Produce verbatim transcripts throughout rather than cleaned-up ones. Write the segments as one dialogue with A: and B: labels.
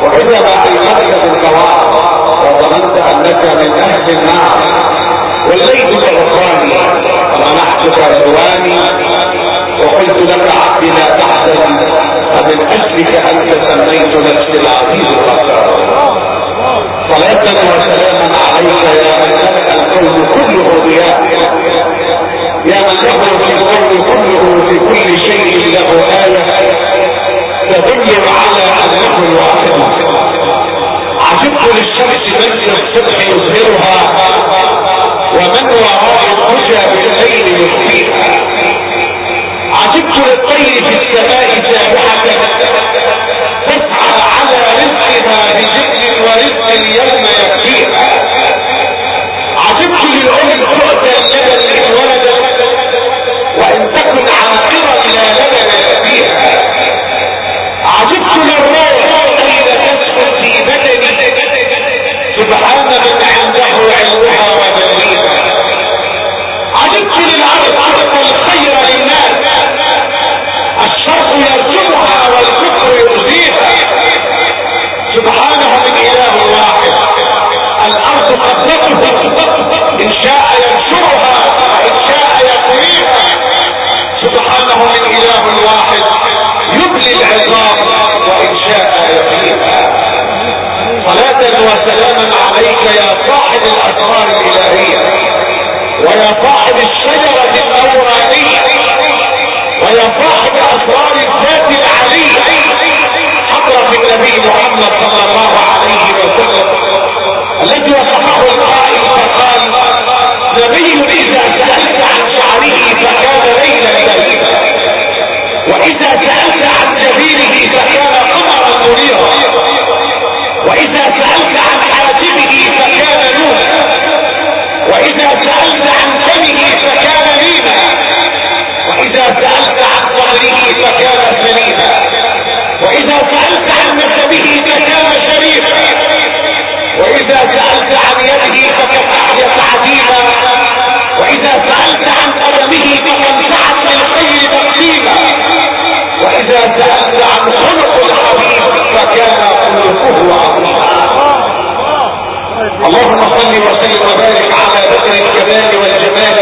A: وإذا ما أيقظت بالقواعد وظننت أنك من أهل النار وليتك غفراني فمنحتك رضواني وقلت لك عبدي لا تحزن فمن أجلك أنت سميت نفسي العزيز الغفار. صلاة وسلاما عليك يا من له الكون كله ضياء، يا من له في الكون كله في كل شيء له آية تدل على أنه الواحد. عجبت للشمس من في الصبح يظهرها ومن وراء الرجى بالليل يخفيها. عجبت للطير في السماء سابحة تسعى على رزقها بجد ورزق اليوم يكفيها. عجبت للأم تؤتى اللبن إن ولدت وإن تكن عاقرا لا لبن يكفيها. عجبت للروح حين تسكن في بدني سبحان من عنده علمها وبريها. عجبت للأرض أرض الخير للناس الشر يرجمها والكفر يرزيها. سبحانه من إله واحد الأرض قبضته إن شاء ينشرها وإن شاء يقويها. سبحانه من إله واحد يبلي العظام وإن شاء يحييها. صلاة وسلاما عليك يا صاحب الأسرار الإلهية ويا صاحب الشجرة النورانية ويا صاحب أسرار الذات العلية حضرة النبي محمد صلى الله عليه وسلم الذي وصفه القائل فقال نبي إذا سألت عن شعره فكان ليلا ليلا وإذا سألت عن جبينه فكان قمرا منيرا وإذا سألت عن حاجبه فكان نورا وإذا سألت عن فمه فكان لينا وإذا سألت عن صدره فكان سليما وإذا سألت عن نسبه فكان شريفا وإذا سألت عن يده فكفحيت عديما وإذا سألت عن قدمه فكنفعت للخير تقسيما وإذا سألت عن خلق الحبيب فكان خلقه عظيما. اللهم صل وسلم وبارك على بدر الجمال والجمال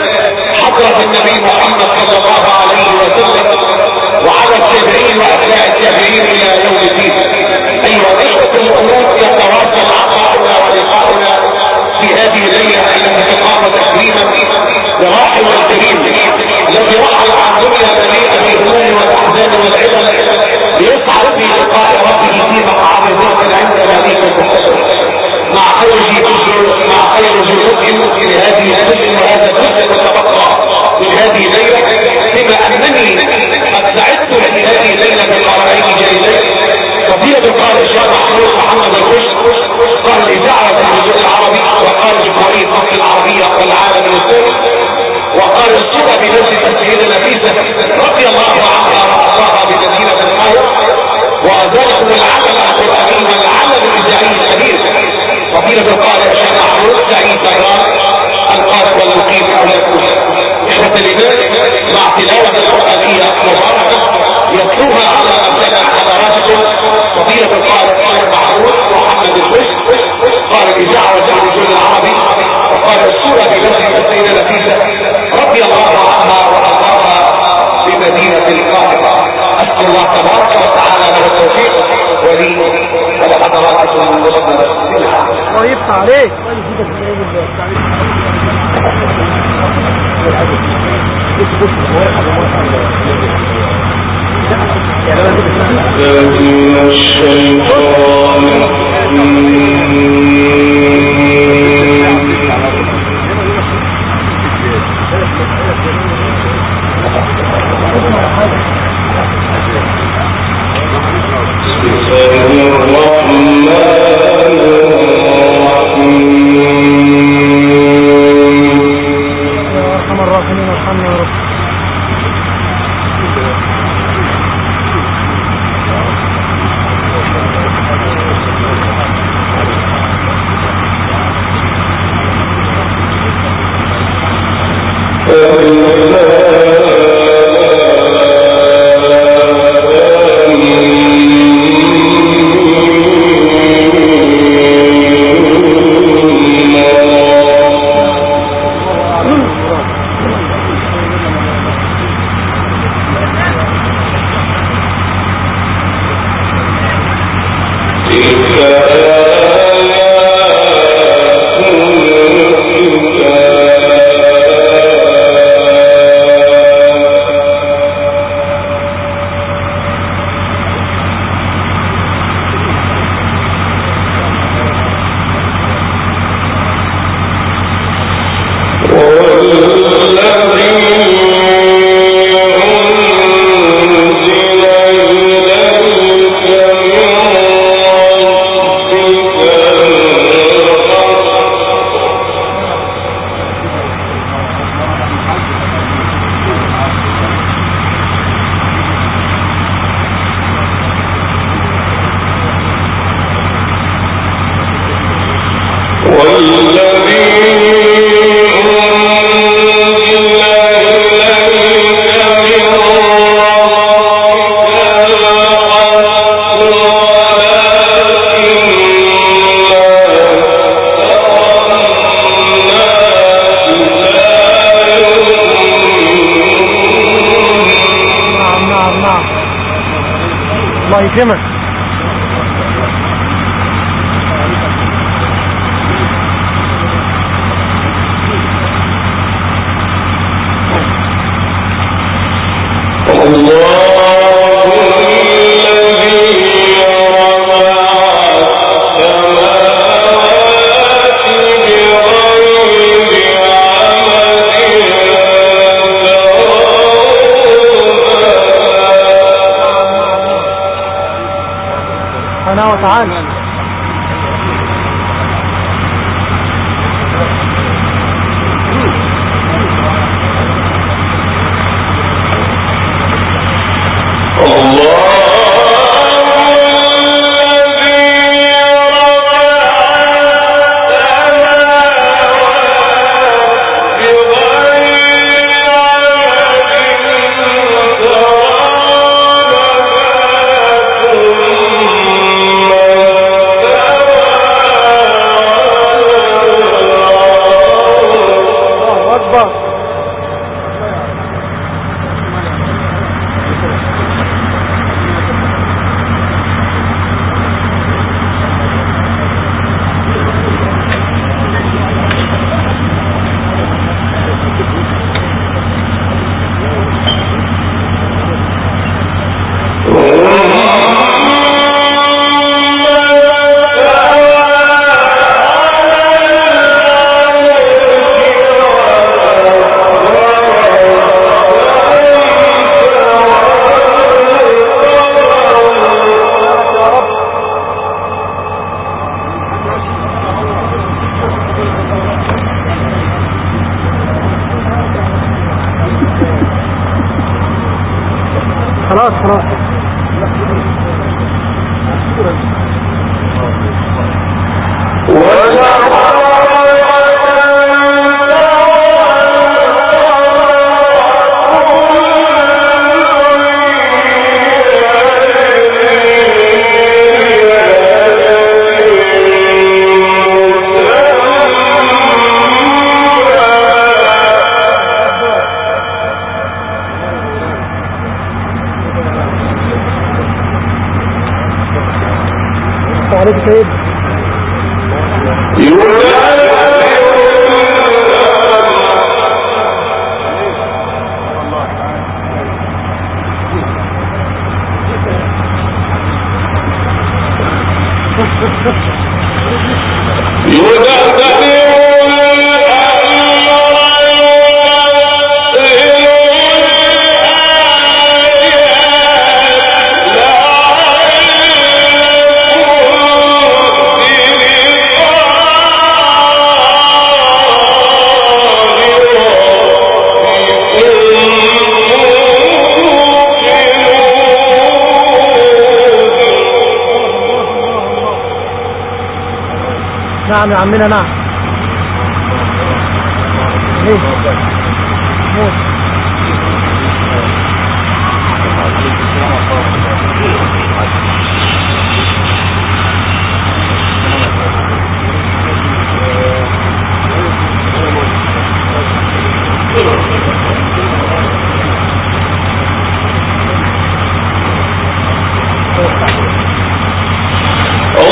A: حضرة النبي محمد صلى الله عليه وسلم وعلى التابعين وأتباع التابعين إلى يوم الدين. أيها الإخوة الأمور يتواصل عطاؤنا ولقاؤنا في هذه الليلة التي تقام تكريما لراحل الكريم الذي رحل عن دنيا مليئة بالهموم والأحزان والعلل ليسعد في لقاء ربه في مقعد صدق عند مليك المحسن مع خير جزء مع خير جزء لهذه الجزء وهذا الجزء المتبقى من هذه الليلة بما أنني قد سعدت في هذه الليلة بالقرارين جيدين. فضيلة القارئ الشيخ محمود محمد الخش قال الإذاعة الجزء العربي وقال جمهورية مصر العربية والعالم الإسلامي وقال الصورة بنفس السيدة نفيسة رضي الله عنها وأرضاها بمدينة القاهرة وذلكم العمل القرآني والعمل الإذاعي الكبير. فضيلة القارئ الشيخ محمود سعيد بيران القارئ والمقيم أولاد إخوة الإيمان مع تلاوة القرآنية مباركة يتلوها على أبناء حضراتكم فضيلة القارئ الشيخ محمود محمد الخش قال الإذاعة والتلفزيون العربي وقال الصورة بنفس السيدة نفيسة رضي الله عنها وأرضاها بمدينة القاهرة. أسأل الله تبارك وتعالى له التوفيق ولي ولحضراتكم المسلمين.
B: الله يفتح عليك.
A: Thank you.
B: خلاص خلاص عليك سيد نعم يا عمنا نعم ليه موت
A: Oh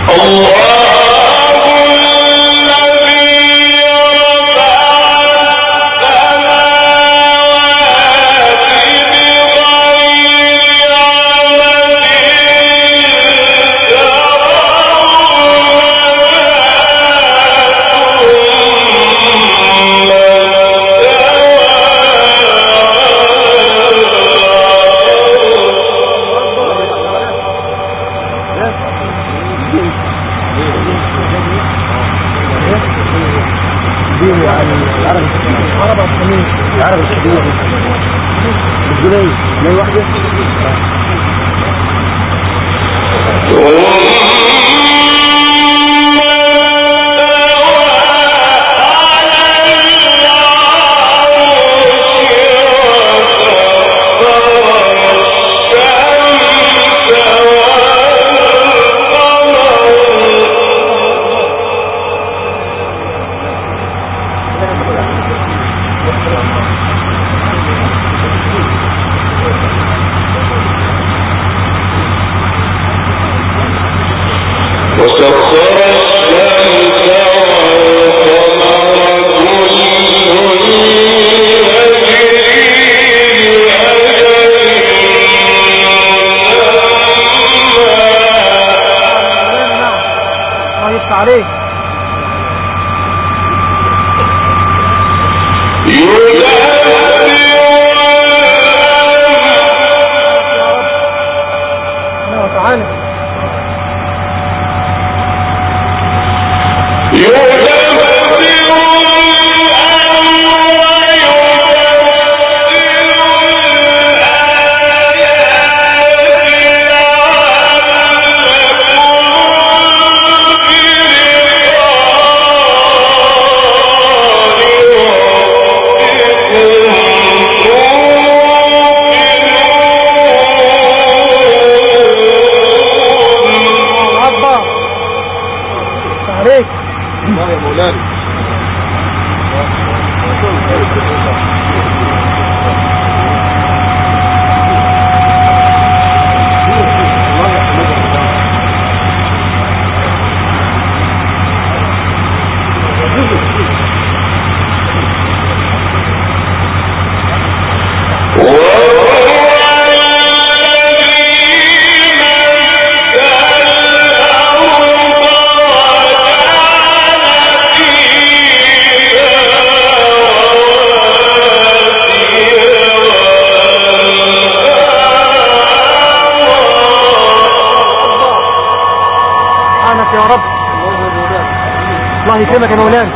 B: الله يكرمك يا مولانا.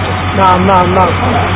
B: نعم نعم نعم.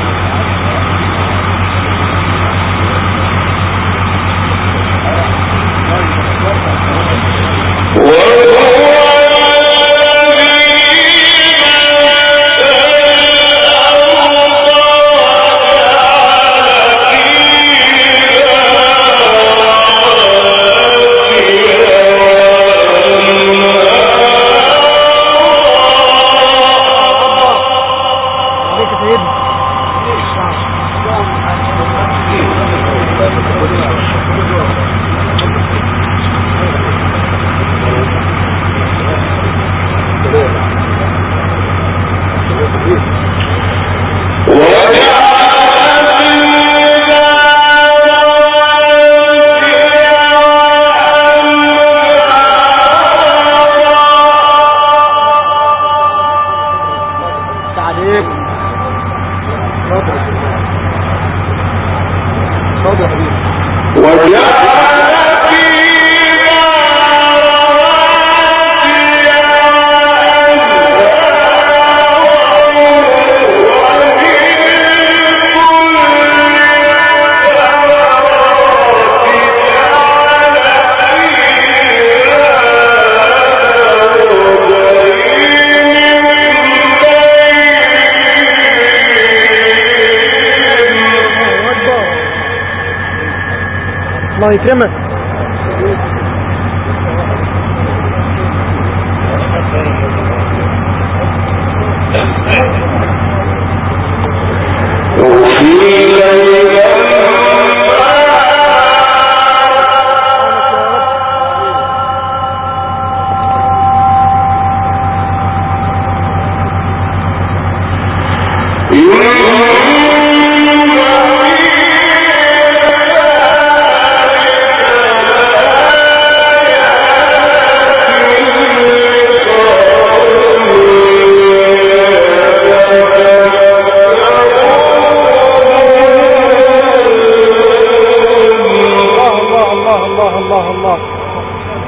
B: الله يكرمك.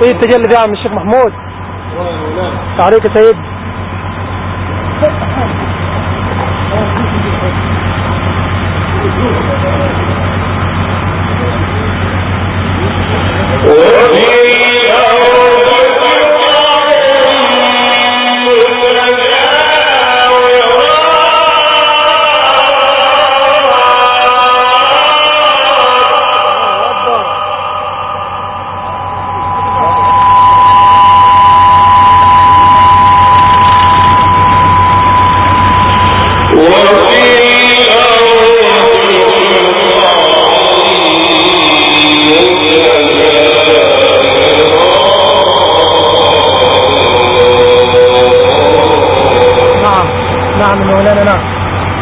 B: ايه التجلي ده يا عم الشيخ محمود؟ عليك يا سيد. نعم مولانا نعم.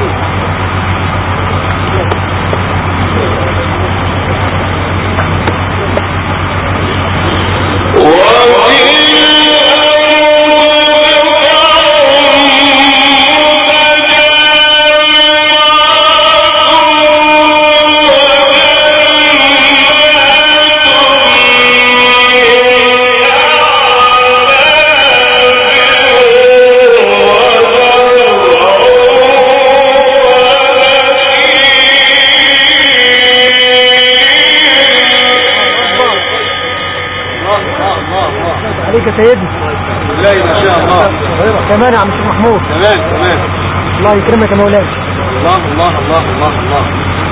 B: عليك يا سيدي.
C: بالله ما شاء الله.
B: كمان يا عم الشيخ محمود.
C: كمان كمان.
B: الله يكرمك يا مولانا.
C: الله الله الله الله الله.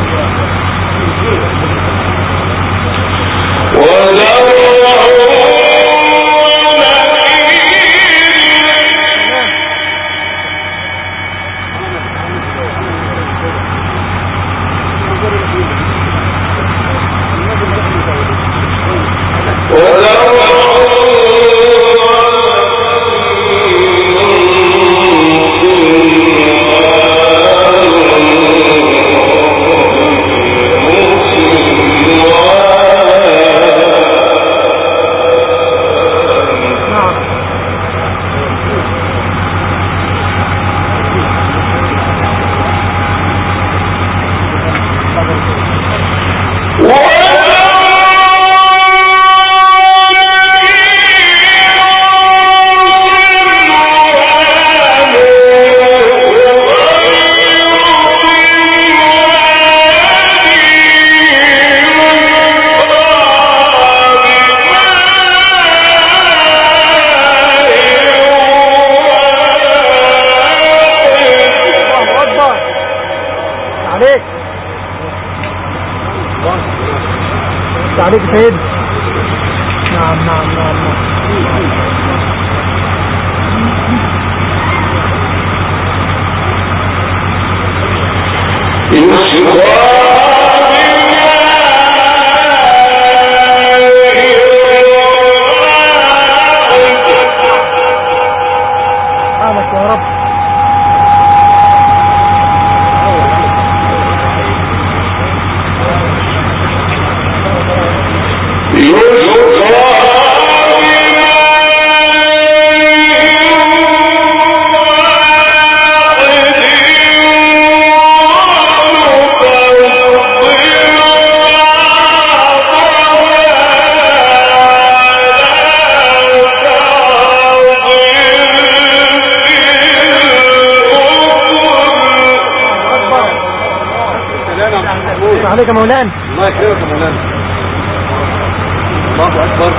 C: عليك يا سيد. نعم نعم نعم سبحانك يا رب. عليك يا مولانا. الله يكرمك يا مولانا. الله اكبر.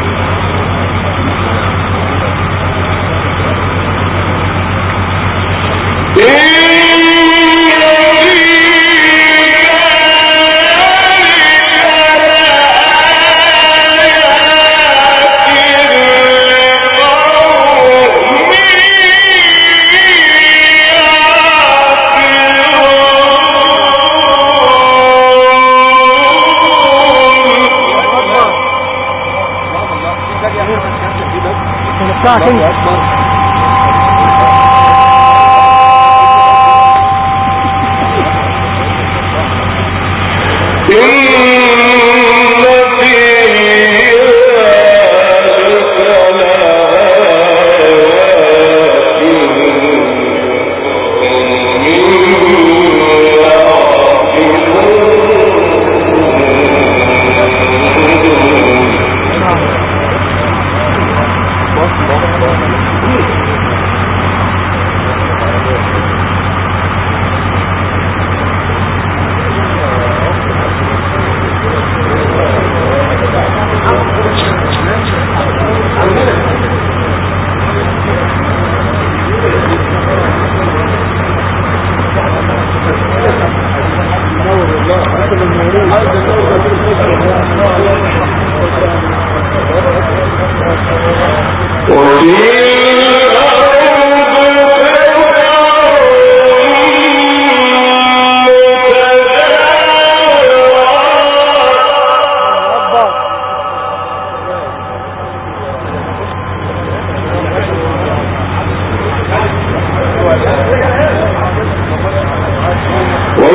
B: الله
C: اكبر.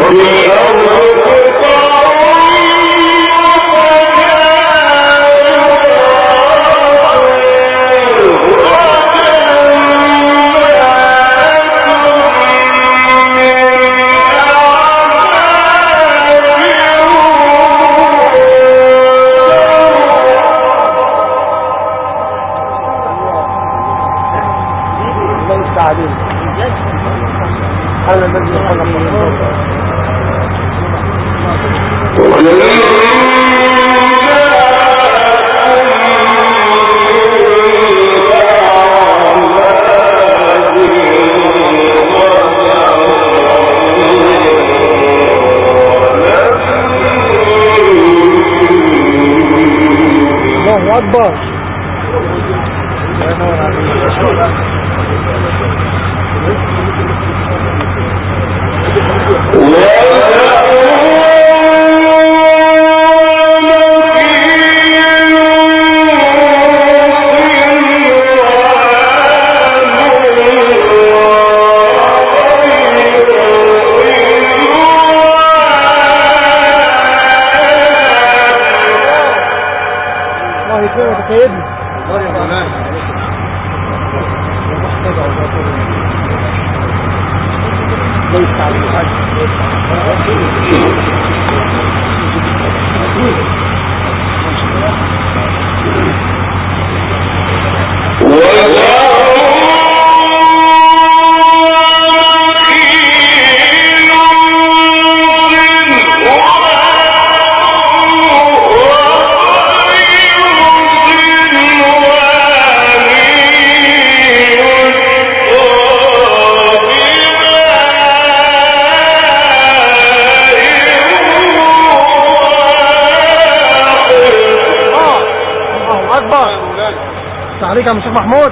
B: عليك يا شيخ محمود.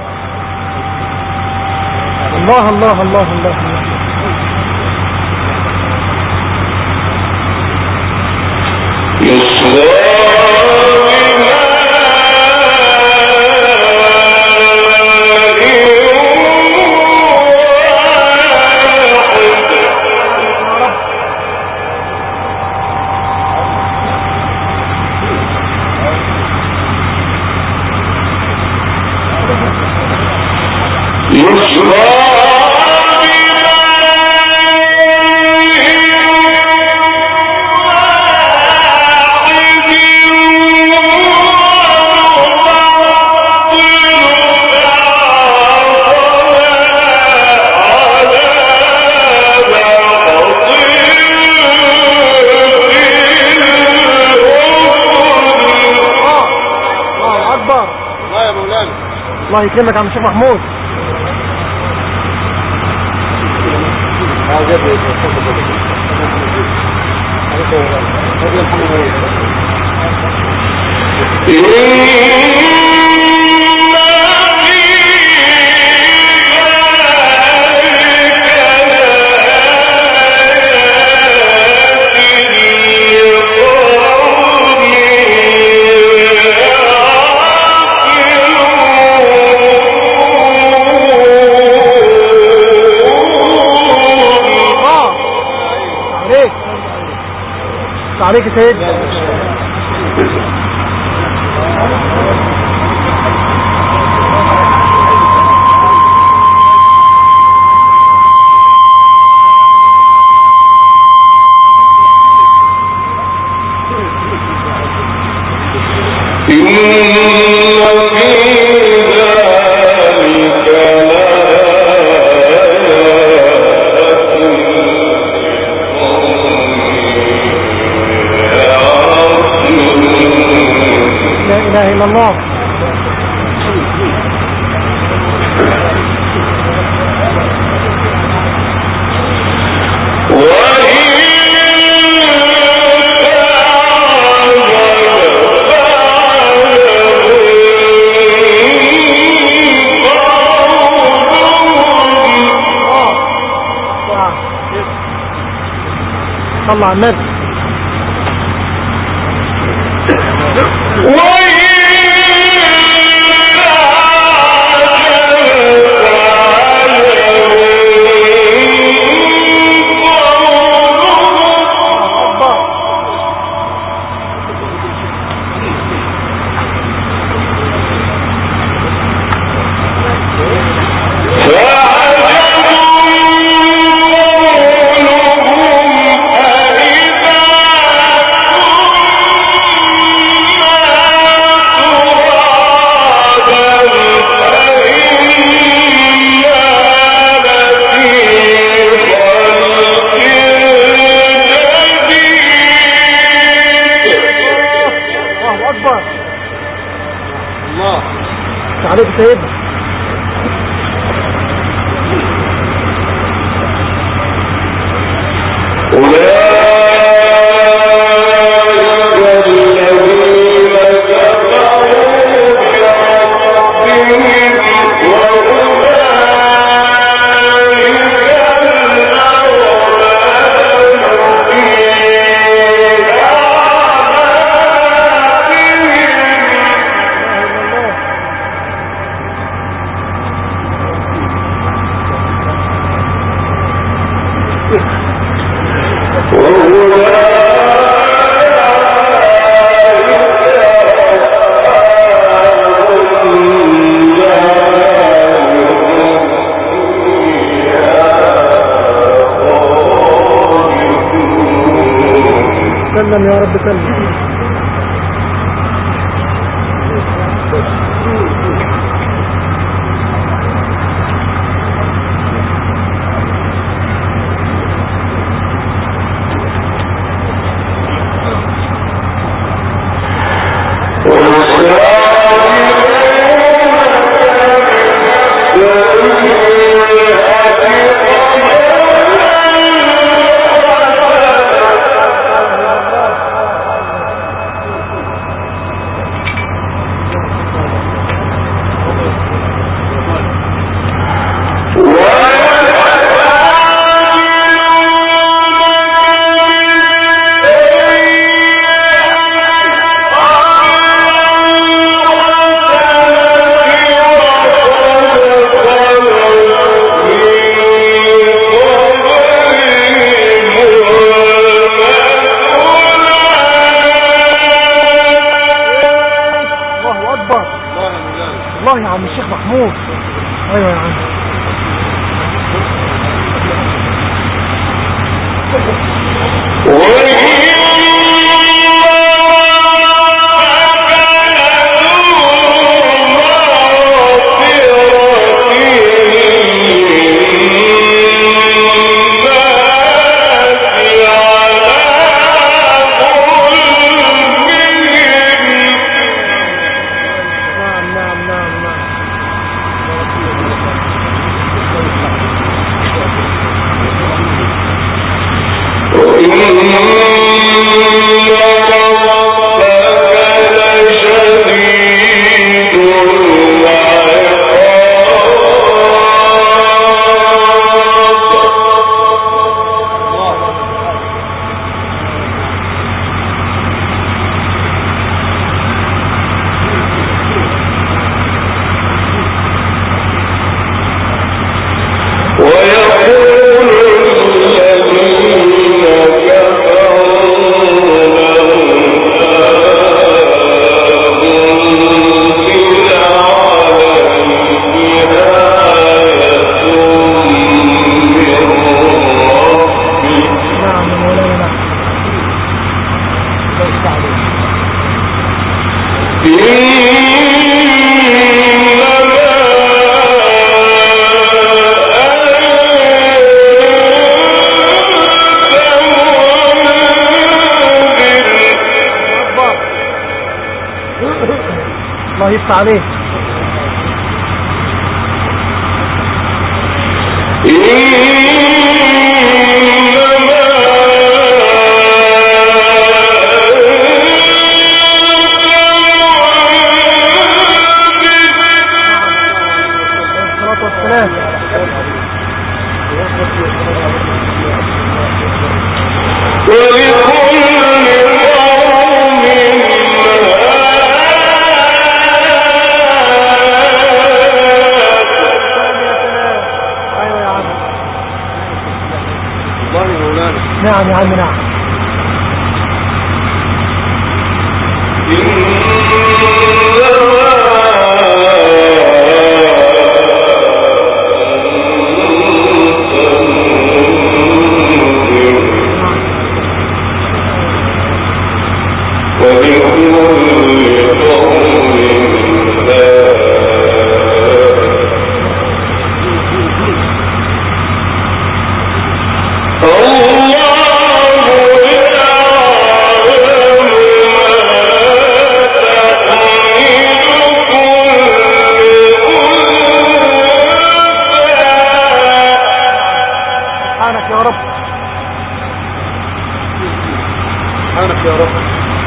B: الله الله الله الله الله يكرمك يا عم الشيخ محمود. عليك يا سيد. لا إله إلا الله. صلى على النبي.
A: Oh
B: سيدنا سلم يا رب سلم. والله يا عم الشيخ محمود. ايوه يا عم. الله يفتح عليه. الصلاة والسلام. نعم يا عم نعم.
A: الله
C: سبحانك يا رب.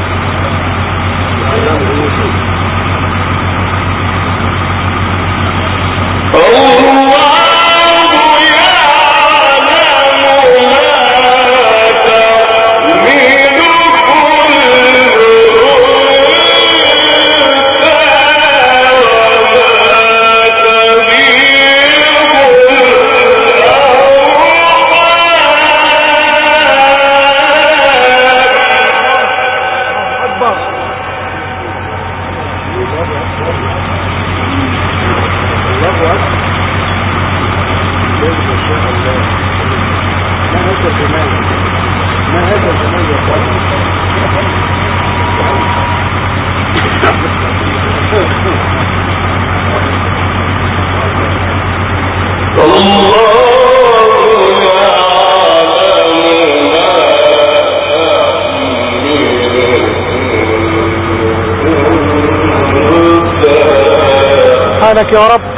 C: سبحانك يا رب.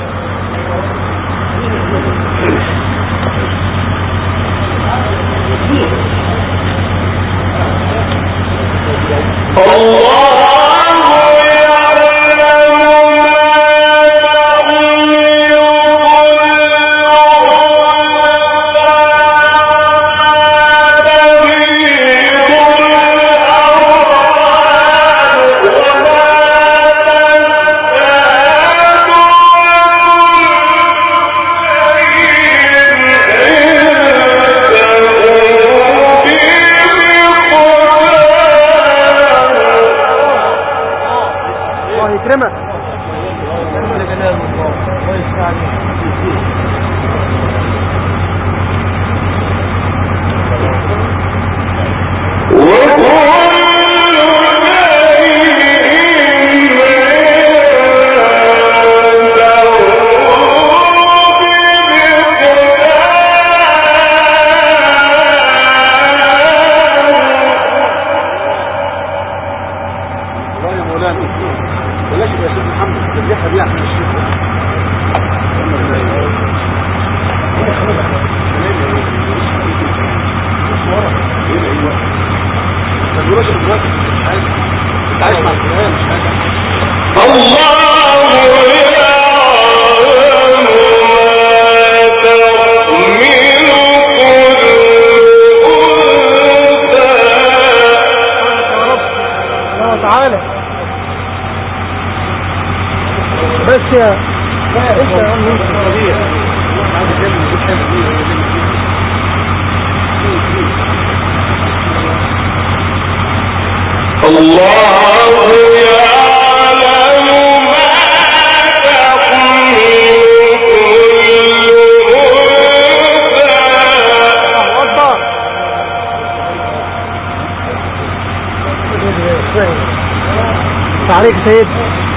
C: عليك سيد.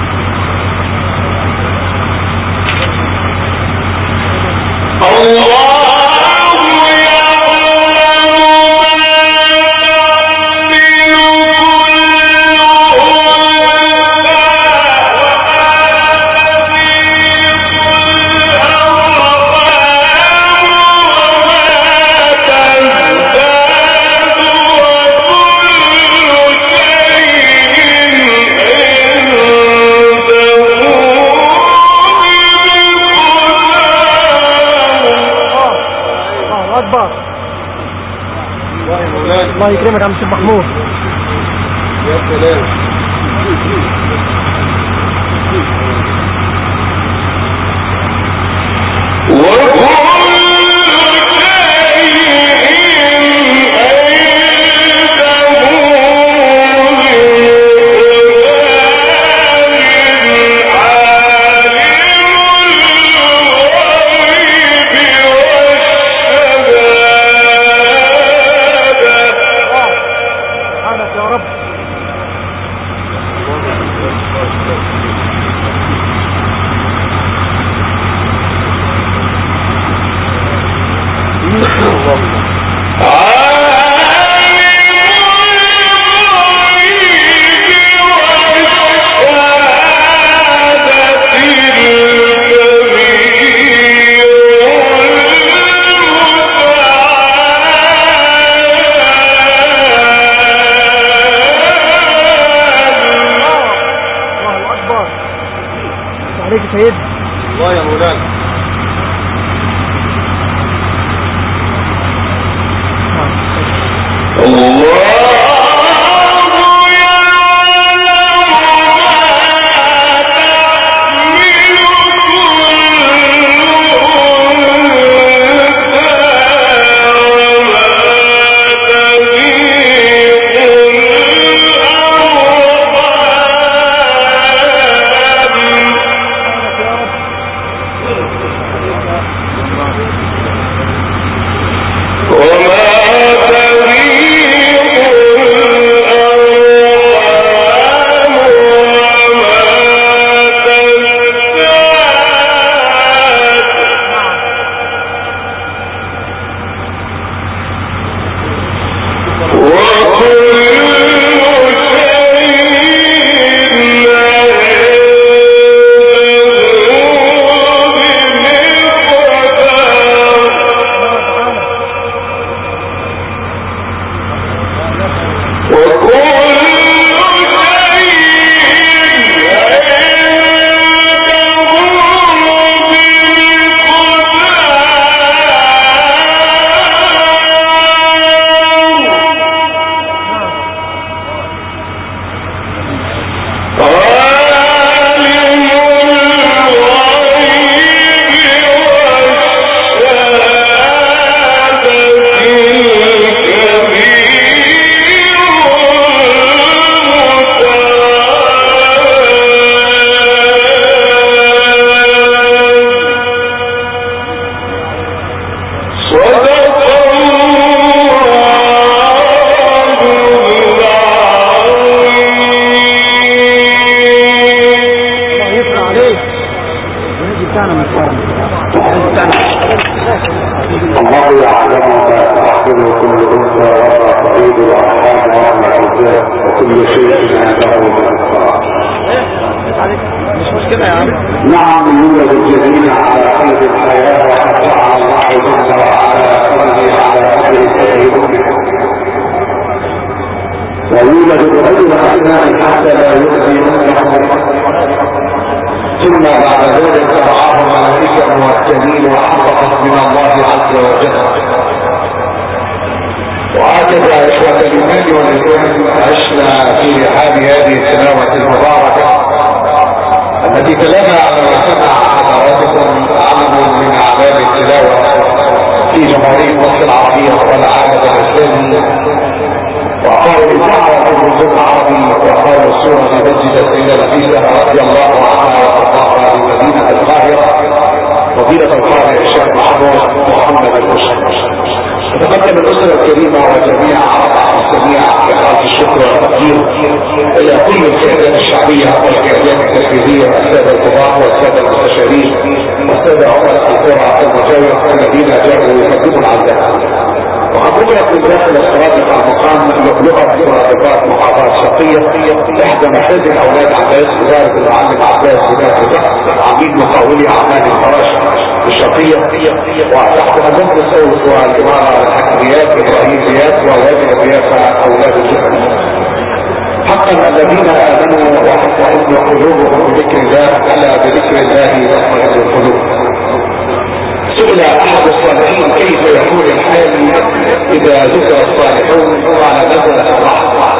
C: الله الله يكرمك يا عم الشيخ محمود. يا سلام.
B: سيد.
C: الله يا مولانا.
A: الله يعلم ما تحمل كل انثى وما تغيض الارحام وما تزداد وكل شيء عنده بمقدار.
C: مش مشكلة يا عم.
A: نعم يولد الجنين على قيد الحياة وقد جعل الله جل وعلا قلبه على قدر كل امه، ويولد الرجل اثناء حتى لا يؤذي امه، ثم بعد ذلك رعاه ملائكة والتنين وحفظت من الله عز وجل. وهكذا اخوة الايمان والايمان عشنا في رحاب هذه التلاوة المباركة التي تلاها على ما سمع حضراتكم علم من اعلام التلاوة في جمهورية مصر العربية والعالم الاسلامي، وقال الإذاعة والجزء العربي وقال السورة مسجد السيدة نفيسة رضي الله عنها وارضاها بمدينة القاهرة فضيلة القارئ الشيخ محمود محمد البشر. تقدم الأسرة الكريمة وجميع الجميع بخالص الشكر والتقدير إلى كل القيادات الشعبية والقيادات التنفيذية والسادة القضاة والسادة المستشارين والسادة عملاء القرى المجاورة الذين جاءوا يقدموا العزاء. وقد ذكرت من داخل السرادق المقام لغة سرادقات محافظة شرقية احدى مخازن اولاد عباس وزارة المعلم عباس وزارة عميد مقاولي اعمال الفراش الشرقية، وتحت مجلس الصوت والامارة الحكميات ابراهيم زياد ووالد الرئاسة اولاد الجبل. حقا الذين امنوا وتطمئن قلوبهم بذكر الله الا بذكر الله تطمئن القلوب. سئل احد الصالحين كيف يكون الحال اذا ذكر الصالحون قال نزل الرحمة،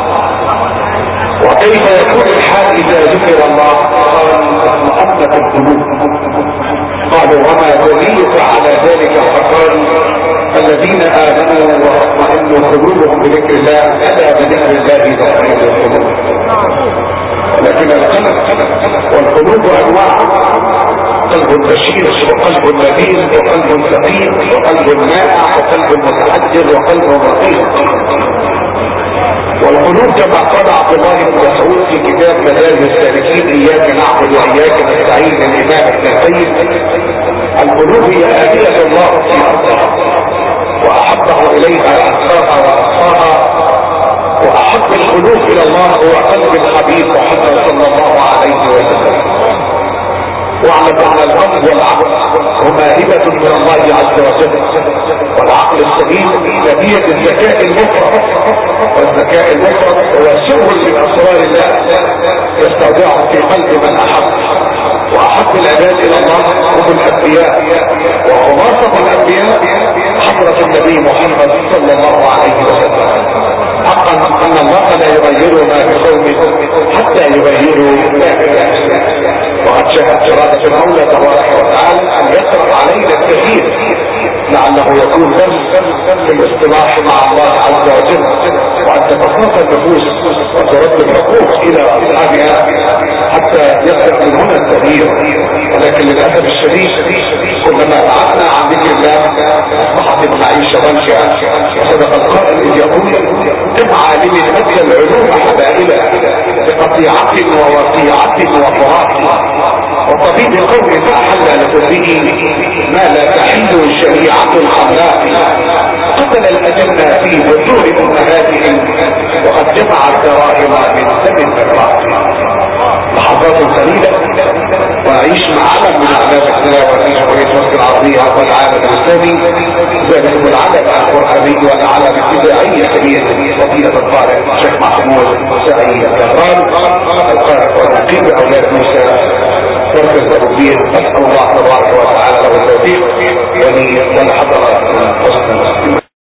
A: وكيف يكون الحال اذا ذكر الله قال اطمأنت القلوب. قالوا وما دليلك على ذلك؟ فقال الذين امنوا واطمئنوا قلوبهم بذكر الله الا بذكر الله تطمئن القلوب. ولكن القلب والقلوب انواع، قلب بشير وقلب نبيل وقلب ثقيل وقلب مائع وقلب متحجر وقلب رقيق. والقلوب كما قال عبد الله بن مسعود في كتاب مدارج السالكين اياك نعبد واياك نستعين الامام ابن القيم، القلوب هي آلية الله في ارضها واحبه اليها واكثرها واقصاها، واحب القلوب الى الله هو قلب الحبيب محمد صلى الله عليه وسلم. واعلم ان القلب والعقل هما هبة من الله عز وجل، والعقل السليم نتيجة الذكاء المفرط، والذكاء المفرط هو سر من اسرار الله يستودعه في قلب من احب. واحب العباد الى الله هم الانبياء، وخلاصة الانبياء حضرة النبي محمد صلى الله عليه وسلم. حقا ان الله لا يغير ما بقوم حتى يغيروا ما بانفسهم، وقد جاءت إرادة المولى تبارك وتعالى ان يطرح علينا التغيير لعله يكون درس في الاصطلاح مع الله عز وجل، وان تتصافى النفوس وترد الحقوق الى اصحابها حتى يصل من هنا التغيير. ولكن للاسف الشديد كلما بعدنا عن ذكر الله اصبحت المعيشه منشئه. وصدق القائل اذ يقول قم عالم ادى العلوم حبائلا بقطيعه ووقيعه وفراق، وطبيب القوم فاحل لكله ما لا تحل شريعه الخلاق. قتل الاجنه في بطون امهاتهم وقد جمع الدراهم من دم المراق. لحظات قليله واعيش مع علم من اعلام التلاوه في جمهوريه مصر العربيه والعالم الاسلامي، ذلك العلم القراني والعلم الابتداعي كبير فضيله القارئ الشيخ محمود سعيد القرآن القارئ والنقيب اولاد موسى مركز ابو الدين. اسال الله تبارك وتعالى له التوفيق ولي ولحضرات